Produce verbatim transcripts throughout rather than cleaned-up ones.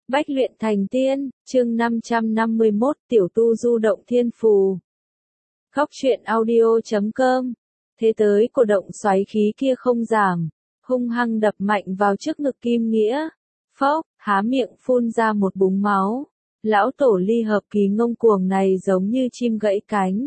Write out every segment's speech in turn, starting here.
Bách luyện thành tiên, chương năm trăm năm mươi mốt, tiểu tu du động thiên phù. Góc truyện audio chấm com. Thế tới của động xoáy khí kia không giảm, hung hăng đập mạnh vào trước ngực Kim Nghĩa. Phốc, há miệng phun ra một búng máu. Lão tổ ly hợp kỳ ngông cuồng này giống như chim gãy cánh.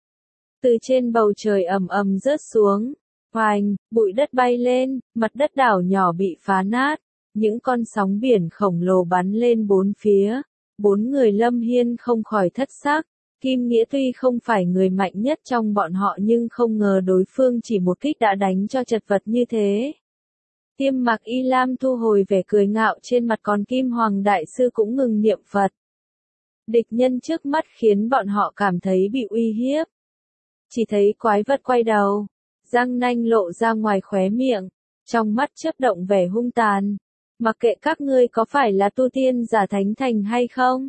Từ trên bầu trời ầm ầm rớt xuống. Hoành, bụi đất bay lên, mặt đất đảo nhỏ bị phá nát. Những con sóng biển khổng lồ bắn lên bốn phía. Bốn người Lâm Hiên không khỏi thất sắc. Kim Nghĩa tuy không phải người mạnh nhất trong bọn họ nhưng không ngờ đối phương chỉ một kích đã đánh cho chật vật như thế. Tiêm Mặc Y Lam thu hồi vẻ cười ngạo trên mặt, còn Kim Hoàng Đại Sư cũng ngừng niệm Phật. Địch nhân trước mắt khiến bọn họ cảm thấy bị uy hiếp. Chỉ thấy quái vật quay đầu, răng nanh lộ ra ngoài khóe miệng, trong mắt chớp động vẻ hung tàn. Mặc kệ các ngươi có phải là tu tiên giả thánh thành hay không,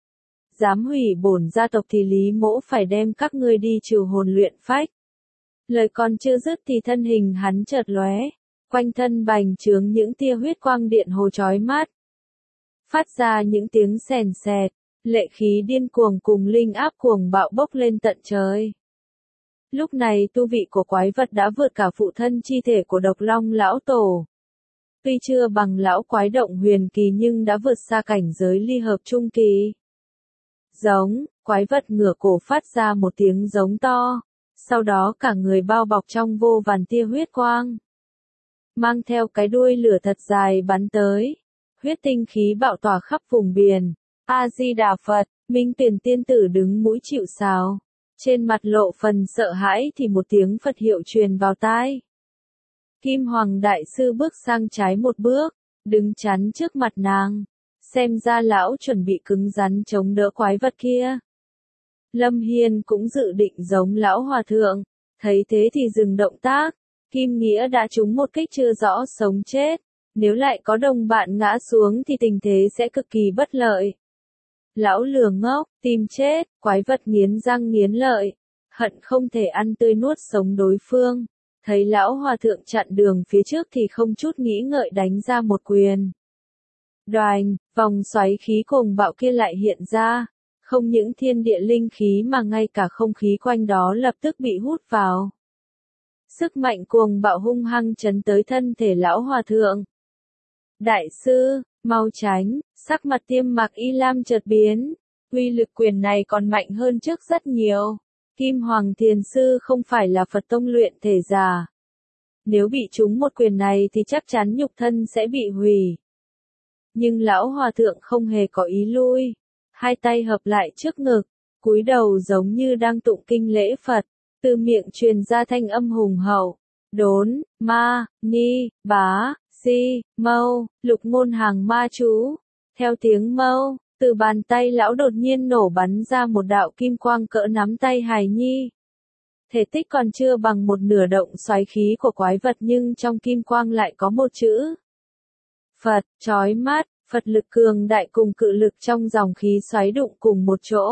dám hủy bổn gia tộc thì Lý Mỗ phải đem các ngươi đi trừ hồn luyện phách. Lời còn chưa dứt thì thân hình hắn chợt lóe, quanh thân bành trướng những tia huyết quang điện hồ chói mắt, phát ra những tiếng sèn sẹt, lệ khí điên cuồng cùng linh áp cuồng bạo bốc lên tận trời. Lúc này tu vị của quái vật đã vượt cả phụ thân chi thể của Độc Long lão tổ. Tuy chưa bằng lão quái động huyền kỳ nhưng đã vượt xa cảnh giới ly hợp trung kỳ. Giống, quái vật ngửa cổ phát ra một tiếng giống to, sau đó cả người bao bọc trong vô vàn tia huyết quang. Mang theo cái đuôi lửa thật dài bắn tới, huyết tinh khí bạo tỏa khắp vùng biển. A-di-đà Phật, Minh Tuyển tiên tử đứng mũi chịu sào, trên mặt lộ phần sợ hãi thì một tiếng Phật hiệu truyền vào tai. Kim Hoàng Đại Sư bước sang trái một bước, đứng chắn trước mặt nàng. Xem ra lão chuẩn bị cứng rắn chống đỡ quái vật kia. Lâm Hiên cũng dự định giống lão hòa thượng, thấy thế thì dừng động tác. Kim Nghĩa đã trúng một kích chưa rõ sống chết, nếu lại có đồng bạn ngã xuống thì tình thế sẽ cực kỳ bất lợi. Lão lừa ngốc, tìm chết, quái vật nghiến răng nghiến lợi, hận không thể ăn tươi nuốt sống đối phương. Thấy lão hòa thượng chặn đường phía trước thì không chút nghĩ ngợi đánh ra một quyền. Đoành, vòng xoáy khí cuồng bạo kia lại hiện ra, không những thiên địa linh khí mà ngay cả không khí quanh đó lập tức bị hút vào. Sức mạnh cuồng bạo hung hăng chấn tới thân thể lão hòa thượng. Đại sư, mau tránh, sắc mặt Tiêm Mặc Y Lam chợt biến, uy lực quyền này còn mạnh hơn trước rất nhiều. Kim Hoàng Thiền Sư không phải là Phật tông luyện thể giả. Nếu bị trúng một quyền này thì chắc chắn nhục thân sẽ bị hủy. Nhưng lão hòa thượng không hề có ý lui, hai tay hợp lại trước ngực, cúi đầu giống như đang tụng kinh lễ Phật, từ miệng truyền ra thanh âm hùng hậu. Đốn, ma, ni, bá, si, mâu, lục ngôn hàng ma chú. Theo tiếng mâu, từ bàn tay lão đột nhiên nổ bắn ra một đạo kim quang cỡ nắm tay hài nhi. Thể tích còn chưa bằng một nửa động xoáy khí của quái vật nhưng trong kim quang lại có một chữ Phật, chói mắt. Phật lực cường đại cùng cự lực trong dòng khí xoáy đụng cùng một chỗ.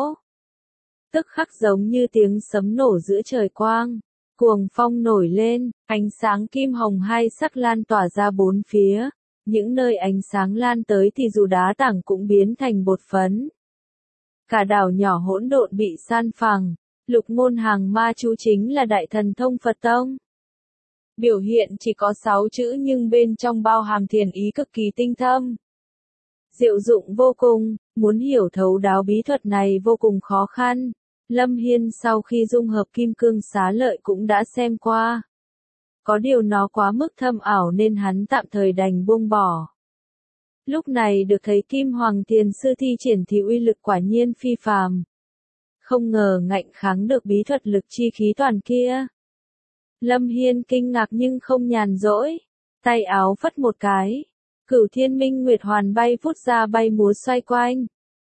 Tức khắc giống như tiếng sấm nổ giữa trời quang. Cuồng phong nổi lên, ánh sáng kim hồng hai sắc lan tỏa ra bốn phía. Những nơi ánh sáng lan tới thì dù đá tảng cũng biến thành bột phấn. Cả đảo nhỏ hỗn độn bị san phẳng. Lục ngôn hàng ma chú chính là đại thần thông Phật tông. Biểu hiện chỉ có sáu chữ nhưng bên trong bao hàm thiền ý cực kỳ tinh thâm. Diệu dụng vô cùng, muốn hiểu thấu đáo bí thuật này vô cùng khó khăn. Lâm Hiên sau khi dung hợp kim cương xá lợi cũng đã xem qua. Có điều nó quá mức thâm ảo nên hắn tạm thời đành buông bỏ. Lúc này được thấy Kim Hoàng Thiền Sư thi triển thì uy lực quả nhiên phi phàm. Không ngờ ngạnh kháng được bí thuật lực chi khí toàn kia. Lâm Hiên kinh ngạc nhưng không nhàn rỗi. Tay áo phất một cái. Cửu Thiên Minh Nguyệt Hoàn bay vút ra bay múa xoay quanh.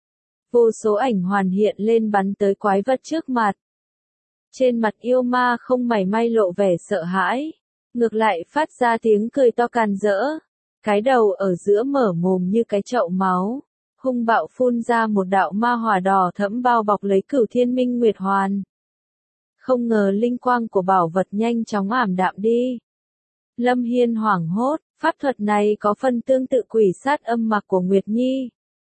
Vô số ảnh hoàn hiện lên bắn tới quái vật trước mặt. Trên mặt yêu ma không mảy may lộ vẻ sợ hãi, ngược lại phát ra tiếng cười to càn rỡ. Cái đầu ở giữa mở mồm như cái chậu máu, hung bạo phun ra một đạo ma hỏa đỏ thẫm bao bọc lấy Cửu Thiên Minh Nguyệt Hoàn. Không ngờ linh quang của bảo vật nhanh chóng ảm đạm đi. Lâm Hiên hoảng hốt. Pháp thuật này có phần tương tự quỷ sát âm mặc của Nguyệt Nhi.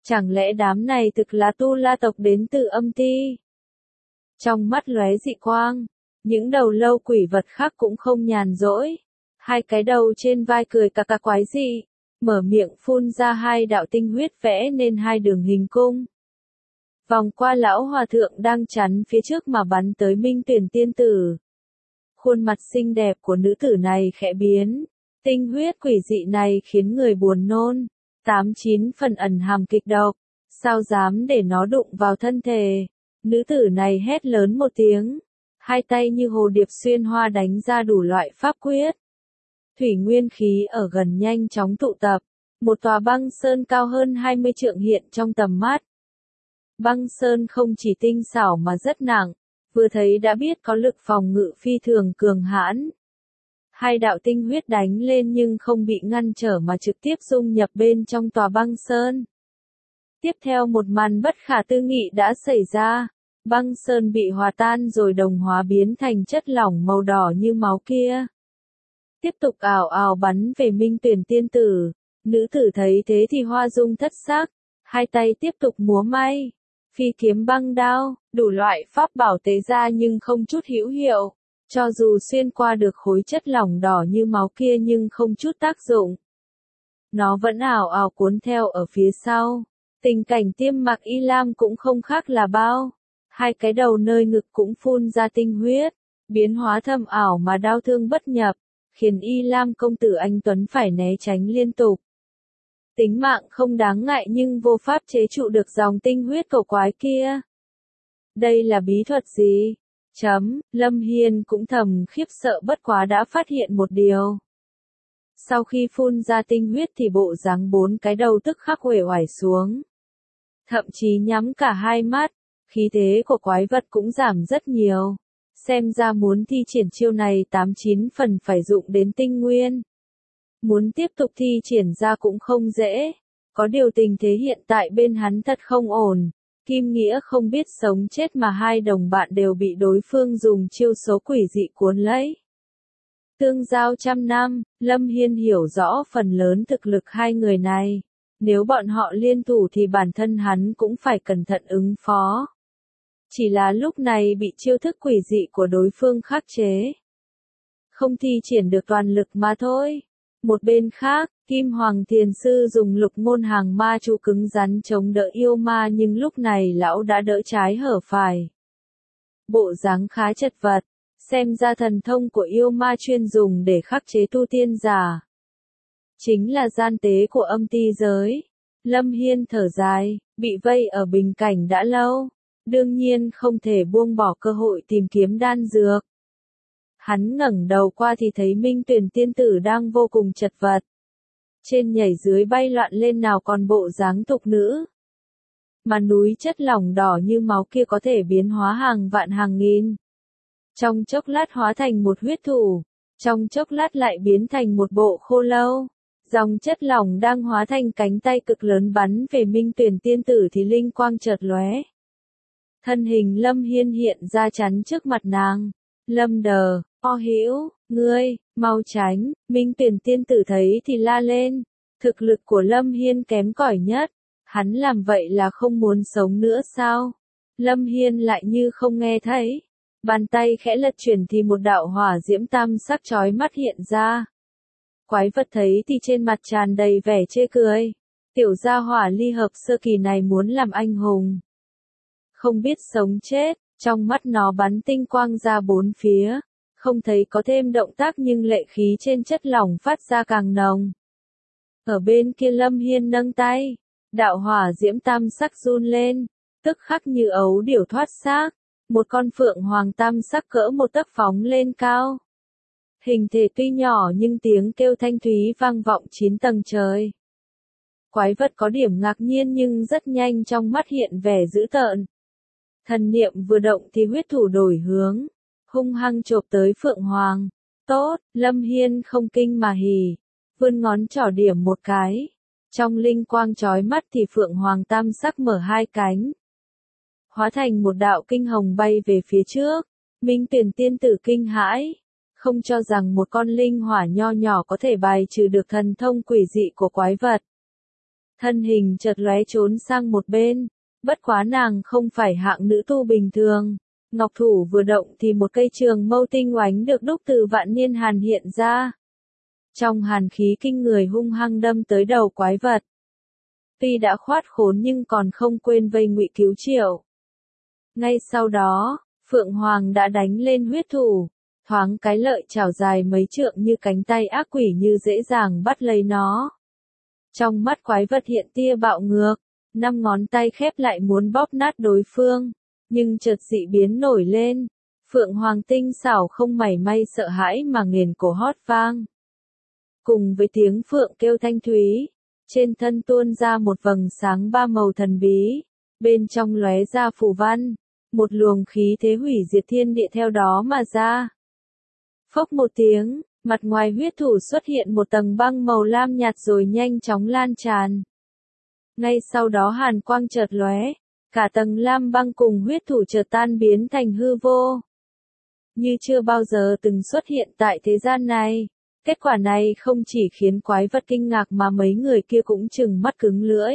Chẳng lẽ đám này thực là tu la tộc đến từ âm ti? Trong mắt lóe dị quang, những đầu lâu quỷ vật khác cũng không nhàn rỗi. Hai cái đầu trên vai cười cà cà quái dị, mở miệng phun ra hai đạo tinh huyết vẽ nên hai đường hình cung. Vòng qua lão hòa thượng đang chắn phía trước mà bắn tới Minh Tuyển tiên tử. Khuôn mặt xinh đẹp của nữ tử này khẽ biến, tinh huyết quỷ dị này khiến người buồn nôn, tám chín phần ẩn hàm kịch độc, sao dám để nó đụng vào thân thể. Nữ tử này hét lớn một tiếng, hai tay như hồ điệp xuyên hoa đánh ra đủ loại pháp quyết. Thủy nguyên khí ở gần nhanh chóng tụ tập, một tòa băng sơn cao hơn hai mươi trượng hiện trong tầm mắt. Băng sơn không chỉ tinh xảo mà rất nặng, vừa thấy đã biết có lực phòng ngự phi thường cường hãn. Hai đạo tinh huyết đánh lên nhưng không bị ngăn trở mà trực tiếp dung nhập bên trong tòa băng sơn. Tiếp theo một màn bất khả tư nghị đã xảy ra, băng sơn bị hòa tan rồi đồng hóa biến thành chất lỏng màu đỏ như máu kia. Tiếp tục ảo ảo bắn về Minh Tuyển tiên tử, nữ tử thấy thế thì hoa dung thất sắc, hai tay tiếp tục múa may, phi kiếm băng đao, đủ loại pháp bảo tế ra nhưng không chút hữu hiệu, cho dù xuyên qua được khối chất lỏng đỏ như máu kia nhưng không chút tác dụng. Nó vẫn ảo ảo cuốn theo ở phía sau, tình cảnh Tiêm Mặc Y Lam cũng không khác là bao, hai cái đầu nơi ngực cũng phun ra tinh huyết, biến hóa thâm ảo mà đau thương bất nhập, khiến Y Lam công tử anh Tuấn phải né tránh liên tục. Tính mạng không đáng ngại nhưng vô pháp chế trụ được dòng tinh huyết cổ quái kia. Đây là bí thuật gì? Chấm, Lâm Hiên cũng thầm khiếp sợ bất quá đã phát hiện một điều. Sau khi phun ra tinh huyết thì bộ dáng bốn cái đầu tức khắc uể oải xuống. Thậm chí nhắm cả hai mắt, khí thế của quái vật cũng giảm rất nhiều. Xem ra muốn thi triển chiêu này tám chín phần phải dụng đến tinh nguyên. Muốn tiếp tục thi triển ra cũng không dễ. Có điều tình thế hiện tại bên hắn thật không ổn. Kim Nghĩa không biết sống chết mà hai đồng bạn đều bị đối phương dùng chiêu số quỷ dị cuốn lấy. Tương giao trăm năm, Lâm Hiên hiểu rõ phần lớn thực lực hai người này. Nếu bọn họ liên thủ thì bản thân hắn cũng phải cẩn thận ứng phó. Chỉ là lúc này bị chiêu thức quỷ dị của đối phương khắc chế. Không thi triển được toàn lực mà thôi. Một bên khác, Kim Hoàng Thiền Sư dùng lục môn hàng ma chú cứng rắn chống đỡ yêu ma nhưng lúc này lão đã đỡ trái hở phải. Bộ dáng khá chật vật, xem ra thần thông của yêu ma chuyên dùng để khắc chế tu tiên giả. Chính là gian tế của âm ti giới. Lâm Hiên thở dài, bị vây ở bình cảnh đã lâu. Đương nhiên không thể buông bỏ cơ hội tìm kiếm đan dược. Hắn ngẩng đầu qua thì thấy Minh Tuyển tiên tử đang vô cùng chật vật. Trên nhảy dưới bay loạn lên nào còn bộ dáng tục nữ. Mà núi chất lỏng đỏ như máu kia có thể biến hóa hàng vạn hàng nghìn. Trong chốc lát hóa thành một huyết thủ, trong chốc lát lại biến thành một bộ khô lâu. Dòng chất lỏng đang hóa thành cánh tay cực lớn bắn về Minh Tuyển tiên tử thì linh quang chợt lóe. Thân hình Lâm Hiên hiện ra chắn trước mặt nàng. Lâm đờ, o hữu, ngươi, mau tránh. Minh Tuyển tiên tử thấy thì la lên. Thực lực của Lâm Hiên kém cỏi nhất. Hắn làm vậy là không muốn sống nữa sao? Lâm Hiên lại như không nghe thấy. Bàn tay khẽ lật chuyển thì một đạo hỏa diễm tam sắc chói mắt hiện ra. Quái vật thấy thì trên mặt tràn đầy vẻ chê cười. Tiểu gia hỏa ly hợp sơ kỳ này muốn làm anh hùng. Không biết sống chết, trong mắt nó bắn tinh quang ra bốn phía. Không thấy có thêm động tác nhưng lệ khí trên chất lỏng phát ra càng nồng. Ở bên kia Lâm Hiên nâng tay. Đạo hỏa diễm tam sắc run lên. Tức khắc như ấu điểu thoát xác. Một con phượng hoàng tam sắc cỡ một tấc phóng lên cao. Hình thể tuy nhỏ nhưng tiếng kêu thanh thúy vang vọng chín tầng trời. Quái vật có điểm ngạc nhiên nhưng rất nhanh trong mắt hiện vẻ dữ tợn. Thần niệm vừa động thì huyết thủ đổi hướng, hung hăng chộp tới Phượng Hoàng. Tốt, Lâm Hiên không kinh mà hỉ, vươn ngón trỏ điểm một cái. Trong linh quang chói mắt thì Phượng Hoàng tam sắc mở hai cánh. Hóa thành một đạo kinh hồng bay về phía trước. Minh Tuyển tiên tử kinh hãi. Không cho rằng một con linh hỏa nho nhỏ có thể bài trừ được thần thông quỷ dị của quái vật. thân hình chợt lóe trốn sang một bên, bất quá nàng không phải hạng nữ tu bình thường. Ngọc thủ vừa động thì một cây trường mâu tinh oánh được đúc từ vạn niên hàn hiện ra. Trong hàn khí kinh người hung hăng đâm tới đầu quái vật. Tuy đã khoát khốn nhưng còn không quên vây ngụy cứu Triệu. Ngay sau đó, Phượng Hoàng đã đánh lên huyết thủ, thoáng cái lợi chảo dài mấy trượng như cánh tay ác quỷ như dễ dàng bắt lấy nó. Trong mắt quái vật hiện tia bạo ngược, năm ngón tay khép lại muốn bóp nát đối phương, nhưng chợt dị biến nổi lên. Phượng Hoàng tinh xảo không mảy may sợ hãi mà nghền cổ hót vang. Cùng với tiếng phượng kêu thanh thúy, trên thân tuôn ra một vầng sáng ba màu thần bí, bên trong lóe ra phù văn, một luồng khí thế hủy diệt thiên địa theo đó mà ra. Phốc một tiếng, mặt ngoài huyết thủ xuất hiện một tầng băng màu lam nhạt rồi nhanh chóng lan tràn. Ngay sau đó hàn quang chợt lóe, cả tầng lam băng cùng huyết thủ chợt tan biến thành hư vô. Như chưa bao giờ từng xuất hiện tại thế gian này. Kết quả này không chỉ khiến quái vật kinh ngạc mà mấy người kia cũng trừng mắt cứng lưỡi.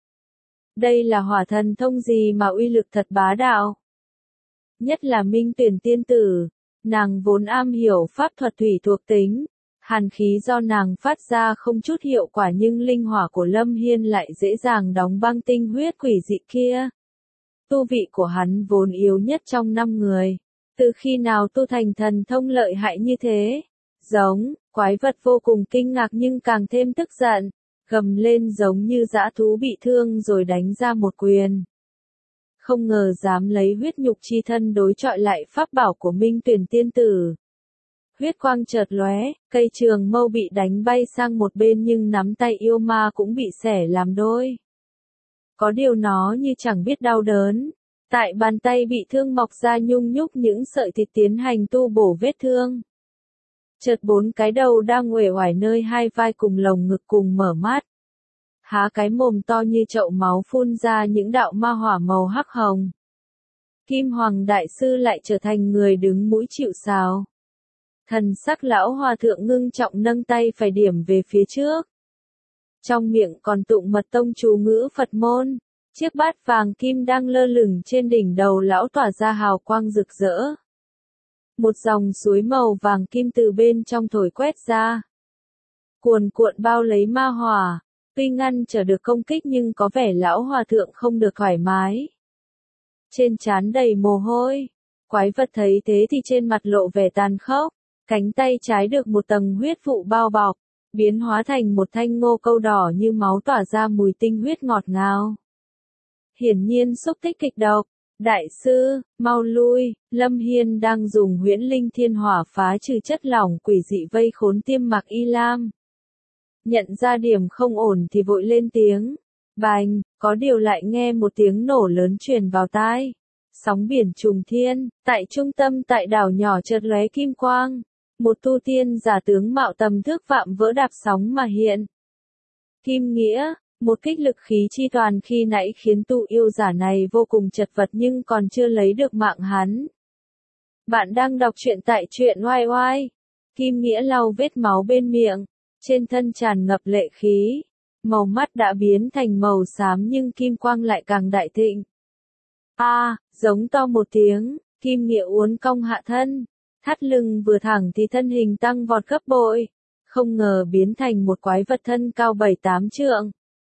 Đây là hỏa thần thông gì mà uy lực thật bá đạo. Nhất là Minh Tuyển tiên tử, nàng vốn am hiểu pháp thuật thủy thuộc tính, hàn khí do nàng phát ra không chút hiệu quả nhưng linh hỏa của Lâm Hiên lại dễ dàng đóng băng tinh huyết quỷ dị kia. Tu vị của hắn vốn yếu nhất trong năm người, từ khi nào tu thành thần thông lợi hại như thế? Giống, quái vật vô cùng kinh ngạc nhưng càng thêm tức giận, gầm lên giống như dã thú bị thương rồi đánh ra một quyền. Không ngờ dám lấy huyết nhục chi thân đối chọi lại pháp bảo của Minh Tuyển tiên tử. Huyết quang chợt lóe, cây trường mâu bị đánh bay sang một bên nhưng nắm tay yêu ma cũng bị xẻ làm đôi. Có điều nó như chẳng biết đau đớn, tại bàn tay bị thương mọc ra nhung nhúc những sợi thịt tiến hành tu bổ vết thương. Chợt bốn cái đầu đang uể oải nơi hai vai cùng lồng ngực cùng mở mắt. Há cái mồm to như chậu máu phun ra những đạo ma hỏa màu hắc hồng. Kim Hoàng Đại Sư lại trở thành người đứng mũi chịu sào. Thần sắc lão hòa thượng ngưng trọng nâng tay phải điểm về phía trước. Trong miệng còn tụng mật tông chú ngữ Phật môn, chiếc bát vàng kim đang lơ lửng trên đỉnh đầu lão tỏa ra hào quang rực rỡ. Một dòng suối màu vàng kim từ bên trong thổi quét ra. Cuồn cuộn bao lấy ma hỏa, tuy ngăn trở được công kích nhưng có vẻ lão hòa thượng không được thoải mái. Trên trán đầy mồ hôi, quái vật thấy thế thì trên mặt lộ vẻ tàn khốc, cánh tay trái được một tầng huyết vụ bao bọc, biến hóa thành một thanh ngô câu đỏ như máu tỏa ra mùi tinh huyết ngọt ngào. Hiển nhiên xúc tích kịch độc. Đại sư, mau lui, Lâm Hiên đang dùng huyễn linh thiên hỏa phá trừ chất lỏng quỷ dị vây khốn Tiêm Mặc Y Lam. Nhận ra điểm không ổn thì vội lên tiếng. Bành, có điều lại nghe một tiếng nổ lớn truyền vào tai. Sóng biển trùng thiên, tại trung tâm tại đảo nhỏ chợt lóe kim quang. Một tu tiên giả tướng mạo tầm thước vạm vỡ đạp sóng mà hiện. Kim Nghĩa. Một kích lực khí chi toàn khi nãy khiến tu yêu giả này vô cùng chật vật nhưng còn chưa lấy được mạng hắn. Bạn đang đọc truyện tại truyện oai oai. Kim Nghĩa lau vết máu bên miệng, trên thân tràn ngập lệ khí. Màu mắt đã biến thành màu xám nhưng kim quang lại càng đại thịnh. A, à, giống to một tiếng, Kim Nghĩa uốn cong hạ thân, thắt lưng vừa thẳng thì thân hình tăng vọt gấp bội, không ngờ biến thành một quái vật thân cao bảy tám trượng.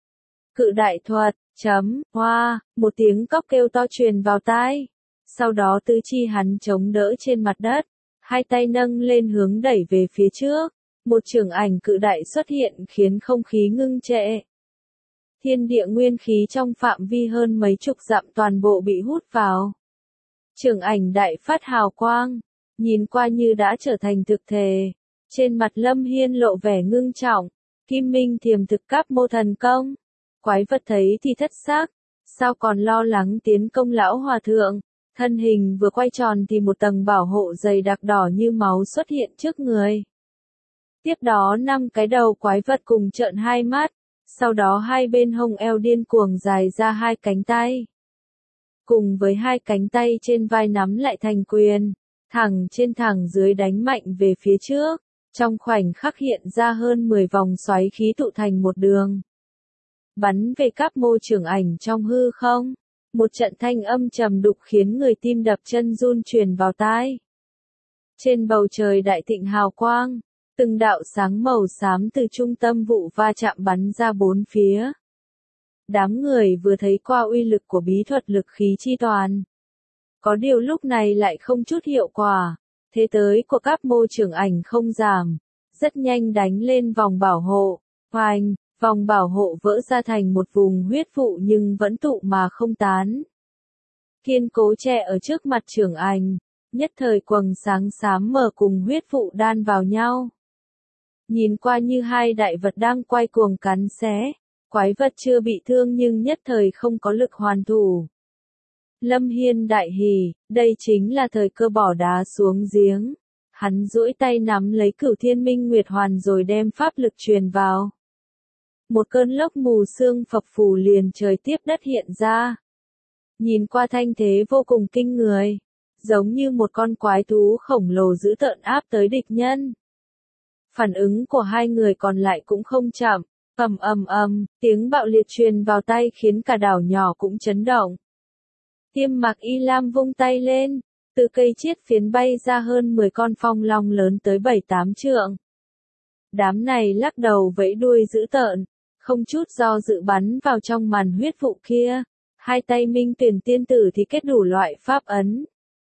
Cự đại thuật, chấm, hoa, một tiếng cóc kêu to truyền vào tai. Sau đó tứ chi hắn chống đỡ trên mặt đất, hai tay nâng lên hướng đẩy về phía trước. Một chưởng ảnh cự đại xuất hiện khiến không khí ngưng trệ. Thiên địa nguyên khí trong phạm vi hơn mấy chục dặm toàn bộ bị hút vào. Chưởng ảnh đại phát hào quang, nhìn qua như đã trở thành thực thể. Trên mặt Lâm Hiên lộ vẻ ngưng trọng, Kim Minh Thiềm thực cáp mô thần công. Quái vật thấy thì thất xác, sao còn lo lắng tiến công lão hòa thượng, thân hình vừa quay tròn thì một tầng bảo hộ dày đặc đỏ như máu xuất hiện trước người. Tiếp đó năm cái đầu quái vật cùng trợn hai mắt, sau đó hai bên hông eo điên cuồng dài ra hai cánh tay. Cùng với hai cánh tay trên vai nắm lại thành quyền, thẳng trên thẳng dưới đánh mạnh về phía trước, trong khoảnh khắc hiện ra hơn mười vòng xoáy khí tụ thành một đường. bắn về các mô trưởng ảnh trong hư không. Một trận thanh âm trầm đục khiến người tim đập chân run truyền vào tai. Trên bầu trời đại thịnh hào quang, từng đạo sáng màu xám từ trung tâm vụ va chạm bắn ra bốn phía. Đám người vừa thấy qua uy lực của bí thuật lực khí chi toàn. Có điều lúc này lại không chút hiệu quả, thế tới của các mô trưởng ảnh không giảm, rất nhanh đánh lên vòng bảo hộ, hoành, vòng bảo hộ vỡ ra thành một vùng huyết vụ nhưng vẫn tụ mà không tán. Kiên cố che ở trước mặt trưởng ảnh, nhất thời quầng sáng xám mờ cùng huyết vụ đan vào nhau. Nhìn qua như hai đại vật đang quay cuồng cắn xé, quái vật chưa bị thương nhưng nhất thời không có lực hoàn thủ. Lâm Hiên đại hỉ, đây chính là thời cơ bỏ đá xuống giếng. Hắn duỗi tay nắm lấy Cửu Thiên Minh Nguyệt Hoàn rồi đem pháp lực truyền vào. Một cơn lốc mù sương phập phù liền trời tiếp đất hiện ra. Nhìn qua thanh thế vô cùng kinh người, giống như một con quái thú khổng lồ dữ tợn áp tới địch nhân. Phản ứng của hai người còn lại cũng không chậm, ầm ầm ầm, tiếng bạo liệt truyền vào tay khiến cả đảo nhỏ cũng chấn động. Tiêm Mặc Y Lam vung tay lên, từ cây chiết phiến bay ra hơn mười con phong long lớn tới bảy tám trượng. Đám này lắc đầu vẫy đuôi dữ tợn, không chút do dự bắn vào trong màn huyết vụ kia. Hai tay Minh Tuyển tiên tử thì kết đủ loại pháp ấn.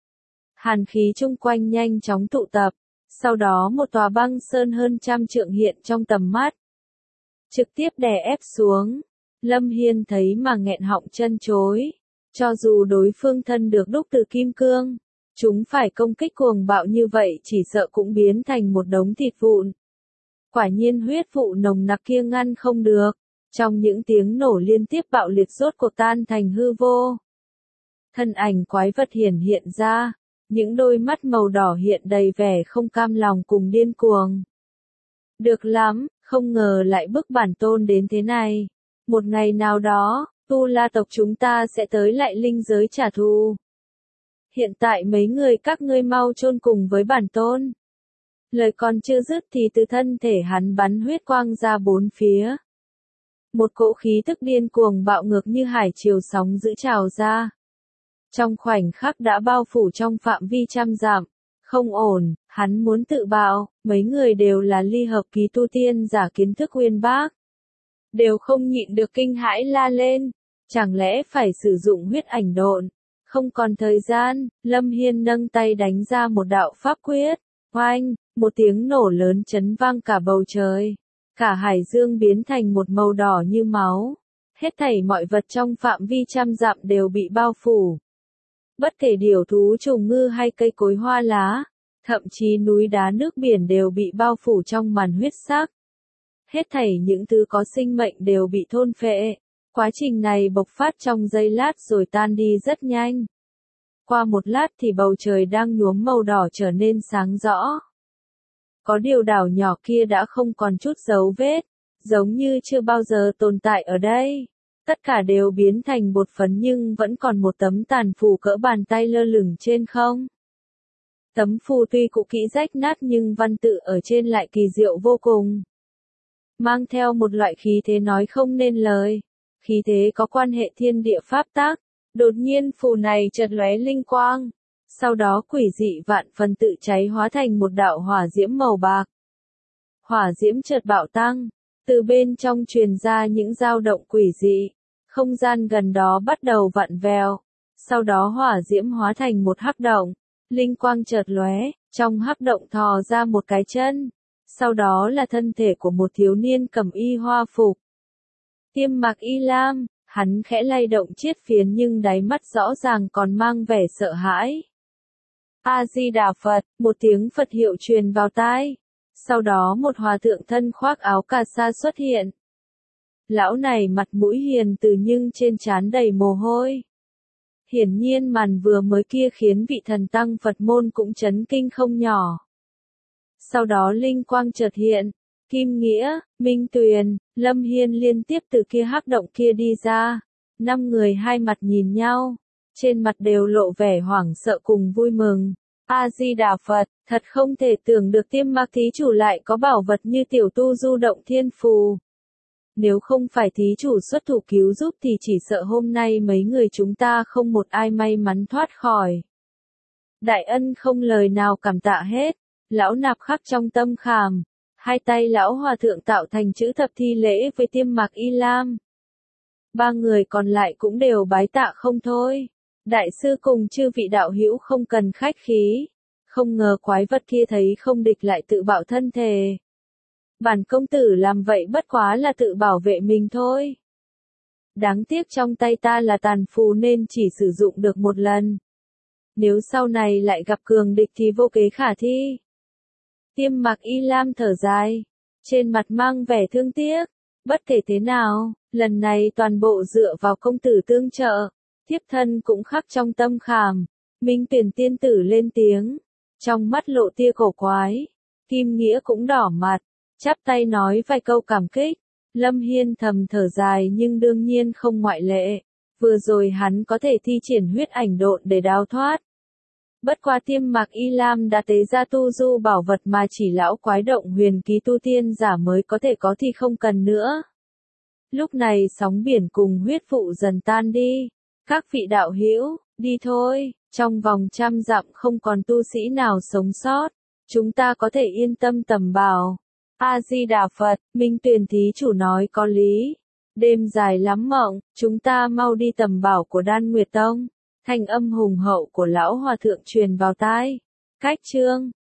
Hàn khí chung quanh nhanh chóng tụ tập, sau đó một tòa băng sơn hơn trăm trượng hiện trong tầm mắt. Trực tiếp đè ép xuống, Lâm Hiên thấy mà nghẹn họng chân chối. Cho dù đối phương thân được đúc từ kim cương, chúng phải công kích cuồng bạo như vậy chỉ sợ cũng biến thành một đống thịt vụn. Quả nhiên huyết vụ nồng nặc kia ngăn không được, trong những tiếng nổ liên tiếp bạo liệt rốt cuộc tan thành hư vô. Thân ảnh quái vật hiển hiện ra, những đôi mắt màu đỏ hiện đầy vẻ không cam lòng cùng điên cuồng. Được lắm, không ngờ lại bức bản tôn đến thế này. Một ngày nào đó, Tu La tộc chúng ta sẽ tới lại linh giới trả thù. Hiện tại mấy người các ngươi mau chôn cùng với bản tôn. Lời còn chưa dứt thì từ thân thể hắn bắn huyết quang ra bốn phía. Một cỗ khí tức điên cuồng bạo ngược như hải triều sóng dữ trào ra. Trong khoảnh khắc đã bao phủ trong phạm vi trăm dặm. Không ổn, hắn muốn tự bạo, mấy người đều là ly hợp kỳ tu tiên giả kiến thức uyên bác. Đều không nhịn được kinh hãi la lên, chẳng lẽ phải sử dụng huyết ảnh độn. Không còn thời gian, Lâm Hiên nâng tay đánh ra một đạo pháp quyết, oanh, một tiếng nổ lớn chấn vang cả bầu trời. Cả hải dương biến thành một màu đỏ như máu. Hết thảy mọi vật trong phạm vi trăm dặm đều bị bao phủ. Bất kể điều thú trùng ngư hay cây cối hoa lá, thậm chí núi đá nước biển đều bị bao phủ trong màn huyết sắc. Hết thảy những thứ có sinh mệnh đều bị thôn phệ. Quá trình này bộc phát trong giây lát rồi tan đi rất nhanh. Qua một lát thì bầu trời đang nhuốm màu đỏ trở nên sáng rõ. Có điều đảo nhỏ kia đã không còn chút dấu vết, giống như chưa bao giờ tồn tại ở đây. Tất cả đều biến thành bột phấn nhưng vẫn còn một tấm tàn phù cỡ bàn tay lơ lửng trên không. Tấm phù tuy cũ kỹ rách nát nhưng văn tự ở trên lại kỳ diệu vô cùng. Mang theo một loại khí thế nói không nên lời. Khí thế có quan hệ thiên địa pháp tác. Đột nhiên phù này chợt lóe linh quang. Sau đó quỷ dị vạn phần tự cháy hóa thành một đạo hỏa diễm màu bạc. Hỏa diễm chợt bạo tăng. Từ bên trong truyền ra những dao động quỷ dị. Không gian gần đó bắt đầu vặn vẹo. Sau đó hỏa diễm hóa thành một hắc động. Linh quang chợt lóe, trong hắc động thò ra một cái chân. Sau đó là thân thể của một thiếu niên cầm y hoa phục. Tiêm Mặc Y Lam, hắn khẽ lay động chiết phiến nhưng đáy mắt rõ ràng còn mang vẻ sợ hãi. A-di-đà Phật, một tiếng Phật hiệu truyền vào tai. Sau đó một hòa thượng thân khoác áo cà sa xuất hiện. Lão này mặt mũi hiền từ nhưng trên trán đầy mồ hôi. Hiển nhiên màn vừa mới kia khiến vị thần tăng Phật môn cũng chấn kinh không nhỏ. Sau đó linh quang chợt hiện, Kim Nghĩa, Minh Tuyền, Lâm Hiên liên tiếp từ kia hắc động kia đi ra. Năm người hai mặt nhìn nhau, trên mặt đều lộ vẻ hoảng sợ cùng vui mừng. A-di-đà Phật, thật không thể tưởng được Tiêm Mặc thí chủ lại có bảo vật như tiểu tu du động thiên phù. Nếu không phải thí chủ xuất thủ cứu giúp thì chỉ sợ hôm nay mấy người chúng ta không một ai may mắn thoát khỏi. Đại ân không lời nào cảm tạ hết, lão nạp khắc trong tâm khảm, hai tay lão hòa thượng tạo thành chữ thập thi lễ với Tiêm Mạc Y Lam. Ba người còn lại cũng đều bái tạ không thôi. Đại sư cùng chư vị đạo hữu không cần khách khí, không ngờ quái vật kia thấy không địch lại tự bạo thân thể. Bản công tử làm vậy bất quá là tự bảo vệ mình thôi. Đáng tiếc trong tay ta là tàn phù nên chỉ sử dụng được một lần. Nếu sau này lại gặp cường địch thì vô kế khả thi. Tiêm Mạc Y Lam thở dài, trên mặt mang vẻ thương tiếc. Bất kể thế nào, lần này toàn bộ dựa vào công tử tương trợ. Thiếp thân cũng khắc trong tâm khảm. Minh Tuyển tiên tử lên tiếng, trong mắt lộ tia cổ quái. Kim Nghĩa cũng đỏ mặt, chắp tay nói vài câu cảm kích. Lâm Hiên thầm thở dài nhưng đương nhiên không ngoại lệ. Vừa rồi hắn có thể thi triển huyết ảnh độn để đào thoát. Bất qua Tiêm Mạc Y Lam đã tế ra tu du bảo vật mà chỉ lão quái động huyền ký tu tiên giả mới có thể có thì không cần nữa. Lúc này sóng biển cùng huyết vụ dần tan đi. Các vị đạo hữu, đi thôi, trong vòng trăm dặm không còn tu sĩ nào sống sót. Chúng ta có thể yên tâm tầm bảo. A-di-đà Phật, Minh Tuyền thí chủ nói có lý. Đêm dài lắm mộng, chúng ta mau đi tầm bảo của Đan Nguyệt Tông. Thanh âm hùng hậu của lão hòa thượng truyền vào tai. Cách chương